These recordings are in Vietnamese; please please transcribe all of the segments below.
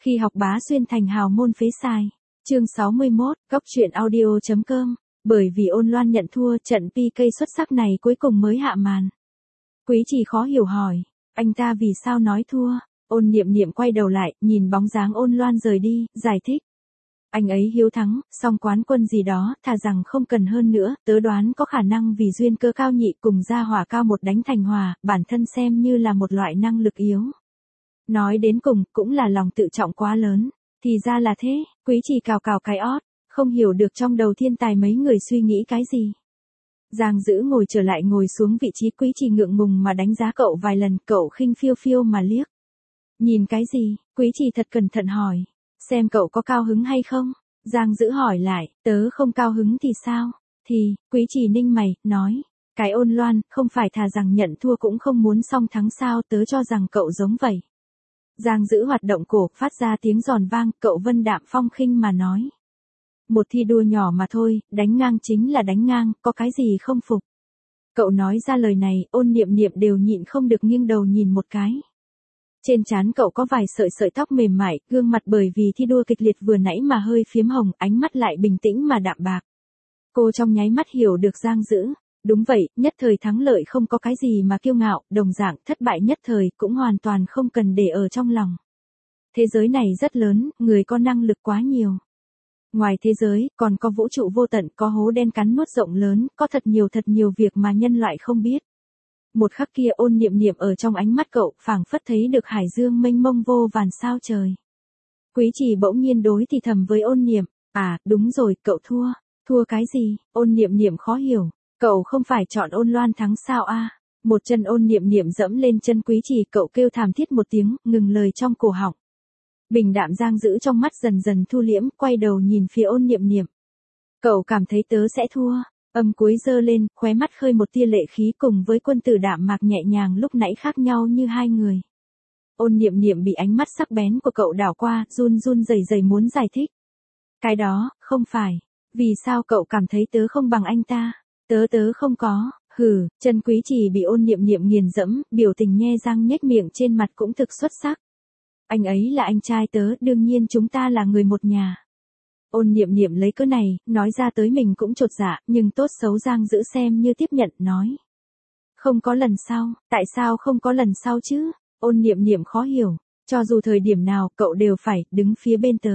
Khi học bá xuyên thành hào môn phế sai. Chương 61, Góc truyện audio.com. Bởi vì Ôn Loan nhận thua, trận PK xuất sắc này cuối cùng mới hạ màn. Quý Trì khó hiểu hỏi, anh ta vì sao nói thua? Ôn Niệm Niệm quay đầu lại, nhìn bóng dáng Ôn Loan rời đi, giải thích. Anh ấy hiếu thắng, song quán quân gì đó, thà rằng không cần hơn nữa, tớ đoán có khả năng vì duyên cơ cao nhị cùng gia hỏa cao một đánh thành hòa, bản thân xem như là một loại năng lực yếu. Nói đến cùng, cũng là lòng tự trọng quá lớn. Thì ra là thế, Quý Trì cào cào cái ót, không hiểu được trong đầu thiên tài mấy người suy nghĩ cái gì. Giang Dữ ngồi trở lại ngồi xuống vị trí Quý Trì ngượng ngùng mà đánh giá cậu vài lần, cậu khinh phiêu phiêu mà liếc. Nhìn cái gì? Quý Trì thật cẩn thận hỏi. Xem cậu có cao hứng hay không? Giang Dữ hỏi lại, tớ không cao hứng thì sao? Thì, Quý Trì ninh mày, nói. Cái Ôn Loan, không phải thà rằng nhận thua cũng không muốn song thắng sao, tớ cho rằng cậu giống vậy. Giang Dữ hoạt động cổ, phát ra tiếng giòn vang, cậu vân đạm phong khinh mà nói. Một thi đua nhỏ mà thôi, đánh ngang chính là đánh ngang, có cái gì không phục. Cậu nói ra lời này, Ôn Niệm Niệm đều nhịn không được nghiêng đầu nhìn một cái. Trên trán cậu có vài sợi tóc mềm mại, gương mặt bởi vì thi đua kịch liệt vừa nãy mà hơi phiếm hồng, ánh mắt lại bình tĩnh mà đạm bạc. Cô trong nháy mắt hiểu được Giang Dữ. Đúng vậy, nhất thời thắng lợi không có cái gì mà kiêu ngạo, đồng dạng thất bại nhất thời cũng hoàn toàn không cần để ở trong lòng. Thế giới này rất lớn, người có năng lực quá nhiều. Ngoài thế giới, còn có vũ trụ vô tận, có hố đen cắn nuốt rộng lớn, có thật nhiều việc mà nhân loại không biết. Một khắc kia Ôn Niệm Niệm ở trong ánh mắt cậu, phảng phất thấy được hải dương mênh mông vô vàn sao trời. Quý Trì bỗng nhiên đối thì thầm với Ôn Niệm, à, đúng rồi, cậu thua. Thua cái gì? Ôn Niệm Niệm khó hiểu. Cậu không phải chọn Ôn Loan thắng sao a? Một chân Ôn Niệm Niệm dẫm lên chân Quý Trì, cậu kêu thảm thiết một tiếng, ngừng lời trong cổ họng. Bình đạm Giang Dữ trong mắt dần dần thu liễm, quay đầu nhìn phía Ôn Niệm Niệm. Cậu cảm thấy tớ sẽ thua? Âm cuối giơ lên, khóe mắt khơi một tia lệ khí, cùng với quân tử đạm mạc nhẹ nhàng lúc nãy khác nhau như hai người. Ôn Niệm Niệm bị ánh mắt sắc bén của cậu đảo qua, run rẩy muốn giải thích. Cái đó, không phải. Vì sao cậu cảm thấy tớ không bằng anh ta? Tớ không có. Hừ, chân Quý Trì bị Ôn Niệm Niệm nghiền dẫm, biểu tình nhe răng nhếch miệng trên mặt cũng thực xuất sắc. Anh ấy là anh trai tớ, đương nhiên chúng ta là người một nhà. Ôn Niệm Niệm lấy cớ này, nói ra tới mình cũng chột dạ, nhưng tốt xấu Giang Dữ xem như tiếp nhận, nói. Không có lần sau, tại sao không có lần sau chứ? Ôn Niệm Niệm khó hiểu, cho dù thời điểm nào cậu đều phải đứng phía bên tớ.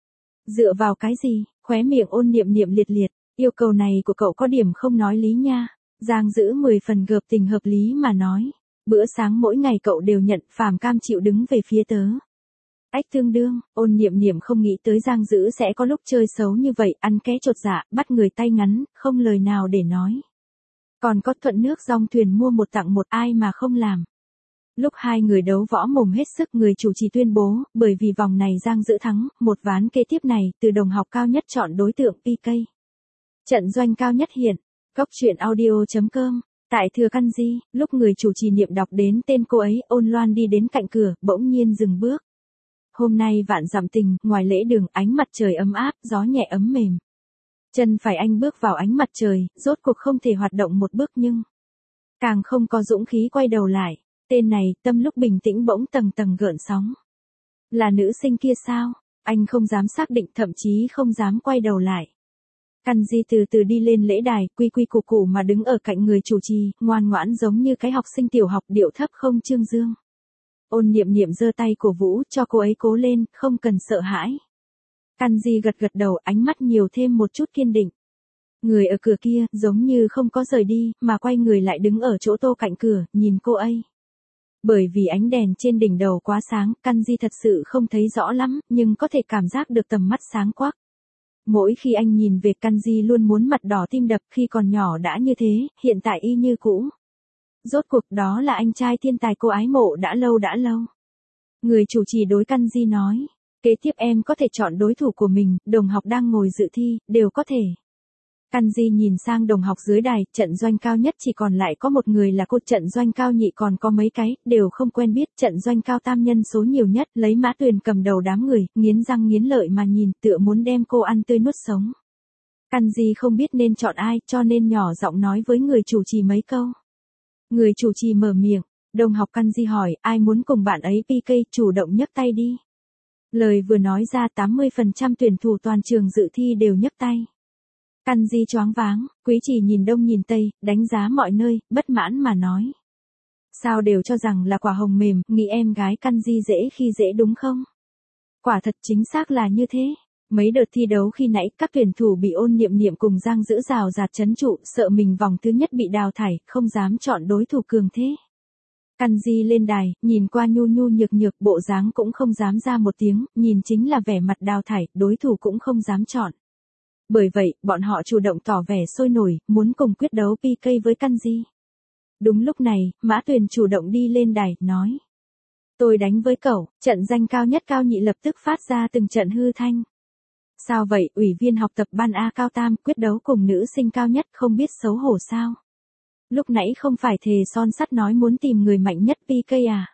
Dựa vào cái gì? Khóe miệng Ôn Niệm Niệm liệt, yêu cầu này của cậu có điểm không nói lý nha. Giang Dữ 10 phần gợp tình hợp lý mà nói. Bữa sáng mỗi ngày cậu đều nhận, phàm cam chịu đứng về phía tớ. Ách tương đương, Ôn Niệm Niệm không nghĩ tới Giang Dữ sẽ có lúc chơi xấu như vậy, ăn ké chột dạ, bắt người tay ngắn, không lời nào để nói. Còn có thuận nước dong thuyền mua một tặng một, ai mà không làm. Lúc hai người đấu võ mồm hết sức, người chủ trì tuyên bố, bởi vì vòng này Giang Dữ thắng, một ván kế tiếp này, từ đồng học cao nhất chọn đối tượng PK. Trận doanh cao nhất hiện, Góc truyện audio.com. Tại Thừa Căn Di, lúc người chủ trì niệm đọc đến tên cô ấy, Ôn Loan đi đến cạnh cửa, bỗng nhiên dừng bước. Hôm nay vạn dặm tình, ngoài lễ đường, ánh mặt trời ấm áp, gió nhẹ ấm mềm. Chân phải anh bước vào ánh mặt trời, rốt cuộc không thể hoạt động một bước nhưng càng không có dũng khí quay đầu lại. Tên này, tâm lúc bình tĩnh bỗng tầng gợn sóng. Là nữ sinh kia sao? Anh không dám xác định, thậm chí không dám quay đầu lại. Căn Di từ từ đi lên lễ đài, quy củ củ mà đứng ở cạnh người chủ trì, ngoan ngoãn giống như cái học sinh tiểu học, điệu thấp không trương dương. Ôn Niệm Niệm giơ tay cổ vũ cho cô ấy cố lên, không cần sợ hãi. Căn Di gật đầu, ánh mắt nhiều thêm một chút kiên định. Người ở cửa kia, giống như không có rời đi, mà quay người lại đứng ở chỗ tô cạnh cửa, nhìn cô ấy. Bởi vì ánh đèn trên đỉnh đầu quá sáng, Căn Di thật sự không thấy rõ lắm, nhưng có thể cảm giác được tầm mắt sáng quắc. Mỗi khi anh nhìn về Căn Di luôn muốn mặt đỏ tim đập, khi còn nhỏ đã như thế, hiện tại y như cũ. Rốt cuộc đó là anh trai thiên tài cô ái mộ đã lâu. Người chủ trì đối Căn Di nói, kế tiếp em có thể chọn đối thủ của mình, đồng học đang ngồi dự thi, đều có thể. Căn Di nhìn sang đồng học dưới đài, trận doanh cao nhất chỉ còn lại có một người là cô, trận doanh cao nhị còn có mấy cái, đều không quen biết, trận doanh cao tam nhân số nhiều nhất, lấy Mã Tuyền cầm đầu đám người, nghiến răng nghiến lợi mà nhìn, tựa muốn đem cô ăn tươi nuốt sống. Căn Di không biết nên chọn ai, cho nên nhỏ giọng nói với người chủ trì mấy câu. Người chủ trì mở miệng, đồng học Căn Di hỏi, ai muốn cùng bạn ấy PK, chủ động nhấc tay đi. Lời vừa nói ra 80% tuyển thủ toàn trường dự thi đều nhấc tay. Kanji choáng váng, Quý Chỉ nhìn đông nhìn tây, đánh giá mọi nơi, bất mãn mà nói. Sao đều cho rằng là quả hồng mềm, nghĩ em gái Kanji dễ khi dễ đúng không? Quả thật chính xác là như thế. Mấy đợt thi đấu khi nãy các tuyển thủ bị Ôn Niệm Niệm cùng Giang Dữ rào rạt trấn trụ, sợ mình vòng thứ nhất bị đào thải, không dám chọn đối thủ cường thế. Kanji lên đài, nhìn qua nhu nhu nhược nhược, bộ dáng cũng không dám ra một tiếng, nhìn chính là vẻ mặt đào thải, đối thủ cũng không dám chọn. Bởi vậy, bọn họ chủ động tỏ vẻ sôi nổi, muốn cùng quyết đấu PK với Kanji. Đúng lúc này, Mã Tuyền chủ động đi lên đài, nói. Tôi đánh với cậu, trận danh cao nhất cao nhị lập tức phát ra từng trận hư thanh. Sao vậy, ủy viên học tập ban A cao tam, quyết đấu cùng nữ sinh cao nhất không biết xấu hổ sao? Lúc nãy không phải thề son sắt nói muốn tìm người mạnh nhất PK à?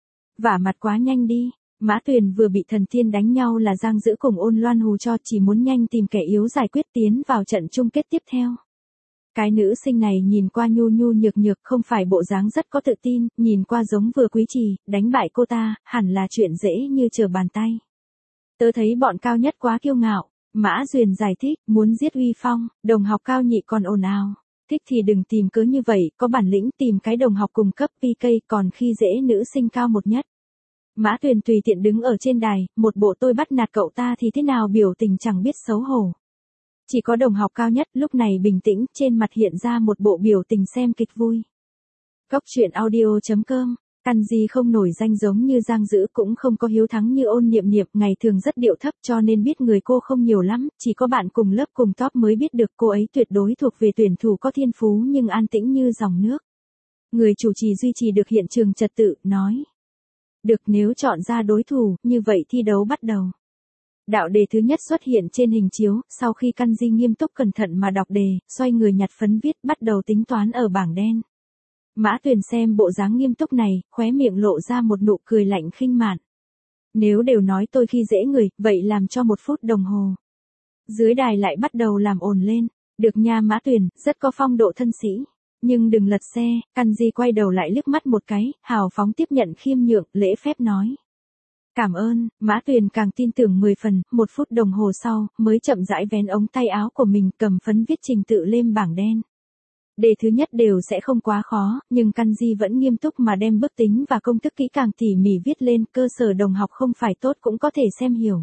Vả mặt quá nhanh đi. Mã Tuyền vừa bị thần tiên đánh nhau là Giang Dữ cùng Ôn Loan hù cho, chỉ muốn nhanh tìm kẻ yếu giải quyết tiến vào trận chung kết tiếp theo. Cái nữ sinh này nhìn qua nhu nhu nhược nhược, không phải bộ dáng rất có tự tin, nhìn qua giống vừa Quý Trì, đánh bại cô ta, hẳn là chuyện dễ như trở bàn tay. Tớ thấy bọn cao nhất quá kiêu ngạo. Mã Duyền giải thích, muốn giết uy phong, đồng học cao nhị còn ồn ào. Thích thì đừng tìm cớ như vậy, có bản lĩnh tìm cái đồng học cùng cấp PK, còn khi dễ nữ sinh cao một nhất. Mã Tuyền tùy tiện đứng ở trên đài, một bộ tôi bắt nạt cậu ta thì thế nào biểu tình chẳng biết xấu hổ. Chỉ có đồng học cao nhất lúc này bình tĩnh, trên mặt hiện ra một bộ biểu tình xem kịch vui. Cốc truyện audio.com. Kanji không nổi danh giống như Giang Dữ, cũng không có hiếu thắng như Ôn Niệm Niệm, ngày thường rất điệu thấp cho nên biết người cô không nhiều lắm, chỉ có bạn cùng lớp cùng top mới biết được cô ấy tuyệt đối thuộc về tuyển thủ có thiên phú nhưng an tĩnh như dòng nước. Người chủ trì duy trì được hiện trường trật tự, nói. Được, nếu chọn ra đối thủ, như vậy thi đấu bắt đầu. Đạo đề thứ nhất xuất hiện trên hình chiếu, sau khi Kanji nghiêm túc cẩn thận mà đọc đề, xoay người nhặt phấn viết, bắt đầu tính toán ở bảng đen. Mã Tuyền xem bộ dáng nghiêm túc này, khóe miệng lộ ra một nụ cười lạnh khinh mạn. Nếu đều nói tôi khi dễ người, vậy làm cho 1 phút đồng hồ. Dưới đài lại bắt đầu làm ồn lên. Được nha Mã Tuyền, rất có phong độ thân sĩ. Nhưng đừng lật xe. Kanji quay đầu lại liếc mắt một cái, hào phóng tiếp nhận khiêm nhượng, lễ phép nói. Cảm ơn. Mã Tuyền càng tin tưởng 10 phần, 1 phút đồng hồ sau, mới chậm rãi vén ống tay áo của mình, cầm phấn viết trình tự lên bảng đen. Đề thứ nhất đều sẽ không quá khó, nhưng Kanji vẫn nghiêm túc mà đem bước tính và công thức kỹ càng tỉ mỉ viết lên, cơ sở đồng học không phải tốt cũng có thể xem hiểu.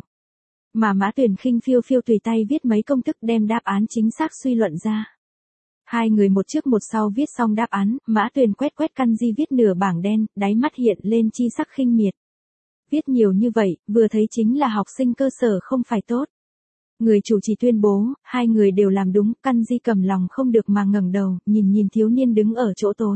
Mà Mã Tuyền khinh phiêu phiêu tùy tay viết mấy công thức đem đáp án chính xác suy luận ra. Hai người một trước một sau viết xong đáp án, Mã Tuyền quét Kanji viết nửa bảng đen, đáy mắt hiện lên chi sắc khinh miệt. Viết nhiều như vậy, vừa thấy chính là học sinh cơ sở không phải tốt. Người chủ trì tuyên bố, hai người đều làm đúng, Kanji cầm lòng không được mà ngẩng đầu, nhìn thiếu niên đứng ở chỗ tối.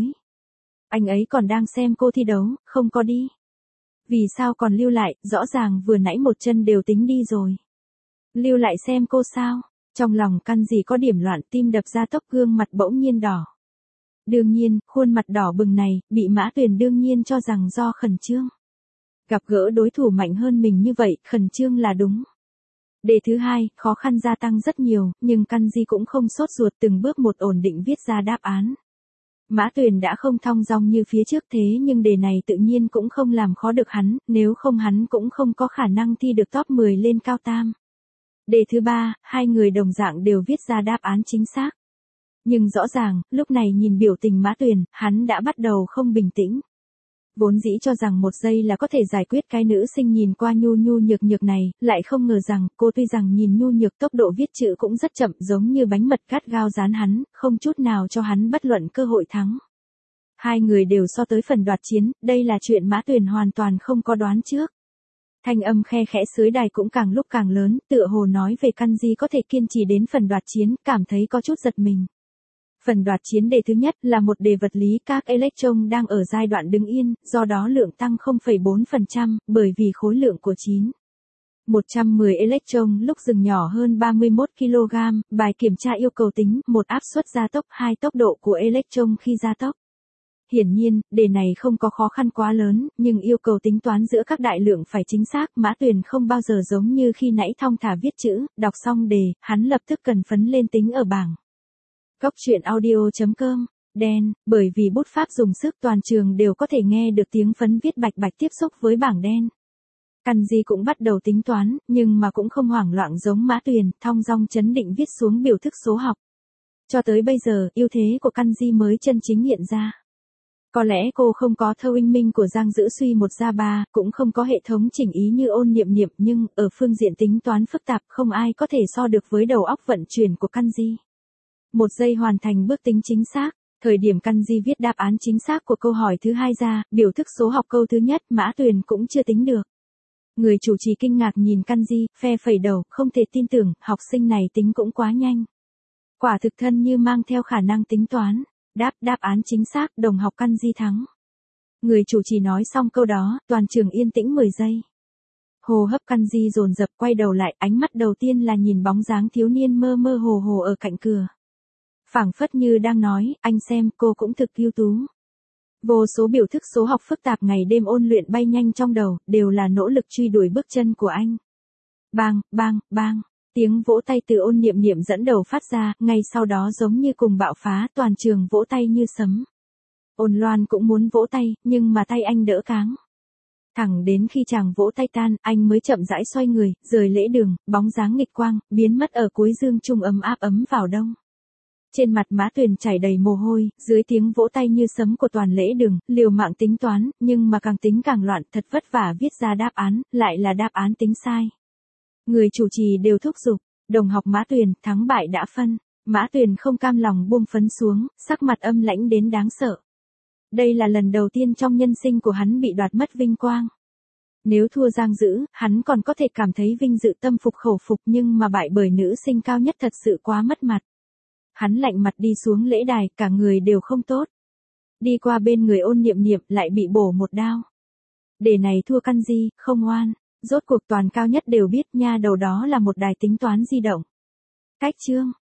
Anh ấy còn đang xem cô thi đấu, không có đi. Vì sao còn lưu lại, rõ ràng vừa nãy một chân đều tính đi rồi. Lưu lại xem cô sao? Trong lòng Kanji có điểm loạn, tim đập ra tốc, gương mặt bỗng nhiên đỏ. Đương nhiên, khuôn mặt đỏ bừng này, bị Mã Tuyền đương nhiên cho rằng do khẩn trương. Gặp gỡ đối thủ mạnh hơn mình như vậy, khẩn trương là đúng. Đề thứ hai, khó khăn gia tăng rất nhiều, nhưng Kanji cũng không sốt ruột, từng bước một ổn định viết ra đáp án. Mã Tuyền đã không thong dong như phía trước, thế nhưng đề này tự nhiên cũng không làm khó được hắn, nếu không hắn cũng không có khả năng thi được top 10 lên cao tam. Đề thứ ba, hai người đồng dạng đều viết ra đáp án chính xác. Nhưng rõ ràng, lúc này nhìn biểu tình Mã Tuyền, hắn đã bắt đầu không bình tĩnh. Vốn dĩ cho rằng 1 giây là có thể giải quyết cái nữ sinh nhìn qua nhu nhu nhược nhược này, lại không ngờ rằng, cô tuy rằng nhìn nhu nhược, tốc độ viết chữ cũng rất chậm, giống như bánh mật gắt gao dán hắn, không chút nào cho hắn bất luận cơ hội thắng. Hai người đều so tới phần đoạt chiến, đây là chuyện Mã Tuyền hoàn toàn không có đoán trước. Thanh âm khe khẽ dưới đài cũng càng lúc càng lớn, tựa hồ nói về Kanji có thể kiên trì đến phần đoạt chiến, cảm thấy có chút giật mình. Phần đoạt chiến đề thứ nhất là một đề vật lý, các electron đang ở giai đoạn đứng yên, do đó lượng tăng 0,4%, bởi vì khối lượng của 110 electron lúc dừng nhỏ hơn 31 kg, bài kiểm tra yêu cầu tính, 1 áp suất gia tốc, 2 tốc độ của electron khi gia tốc. Hiển nhiên, đề này không có khó khăn quá lớn, nhưng yêu cầu tính toán giữa các đại lượng phải chính xác, Mã Tuyền không bao giờ giống như khi nãy thong thả viết chữ, đọc xong đề, hắn lập tức cần phấn lên tính ở bảng. Cốc truyện audio.com, đen, bởi vì bút pháp dùng sức toàn trường đều có thể nghe được tiếng phấn viết bạch bạch tiếp xúc với bảng đen. Kanji cũng bắt đầu tính toán, nhưng mà cũng không hoảng loạn giống Mã Tuyền, thong dong chấn định viết xuống biểu thức số học. Cho tới bây giờ, ưu thế của Kanji mới chân chính hiện ra. Có lẽ cô không có thơ oanh minh của Giang Dữ Suy một ra ba, cũng không có hệ thống chỉnh ý như Ôn Niệm Niệm, nhưng ở phương diện tính toán phức tạp không ai có thể so được với đầu óc vận chuyển của Kanji. Một giây hoàn thành bước tính chính xác. Thời điểm Kanji viết đáp án chính xác của câu hỏi thứ hai ra, biểu thức số học câu thứ nhất Mã Tuyền cũng chưa tính được. Người chủ trì kinh ngạc nhìn Kanji, phe phẩy đầu, không thể tin tưởng, học sinh này tính cũng quá nhanh. Quả thực thân như mang theo khả năng tính toán. Đáp án chính xác, đồng học Kanji thắng. Người chủ trì nói xong câu đó, toàn trường yên tĩnh 10 giây. Hô hấp Kanji dồn dập quay đầu lại, ánh mắt đầu tiên là nhìn bóng dáng thiếu niên mơ mơ hồ hồ ở cạnh cửa. Phảng phất như đang nói, anh xem, cô cũng thực ưu tú. Vô số biểu thức số học phức tạp ngày đêm ôn luyện bay nhanh trong đầu, đều là nỗ lực truy đuổi bước chân của anh. Bang, bang, bang, tiếng vỗ tay từ Ôn Niệm Niệm dẫn đầu phát ra, ngay sau đó giống như cùng bạo phá, toàn trường vỗ tay như sấm. Ôn Loan cũng muốn vỗ tay, nhưng mà tay anh đỡ cáng. Thẳng đến khi chàng vỗ tay tan, anh mới chậm rãi xoay người, rời lễ đường, bóng dáng nghịch quang, biến mất ở cuối dương trung ấm áp ấm vào đông. Trên mặt Mã Tuyền chảy đầy mồ hôi, dưới tiếng vỗ tay như sấm của toàn lễ đường, liều mạng tính toán, nhưng mà càng tính càng loạn, thật vất vả viết ra đáp án, lại là đáp án tính sai. Người chủ trì đều thúc giục, đồng học Mã Tuyền, thắng bại đã phân. Mã Tuyền không cam lòng buông phấn xuống, sắc mặt âm lãnh đến đáng sợ. Đây là lần đầu tiên trong nhân sinh của hắn bị đoạt mất vinh quang. Nếu thua Giang Dữ, hắn còn có thể cảm thấy vinh dự tâm phục khẩu phục, nhưng mà bại bởi nữ sinh cao nhất thật sự quá mất mặt. Hắn lạnh mặt đi xuống lễ đài, cả người đều không tốt. Đi qua bên người Ôn Niệm Niệm, lại bị bổ một đao. Đề này thua Kanji, không oan. Rốt cuộc toàn cao nhất đều biết nha đầu đó là một đài tính toán di động. Cách chương.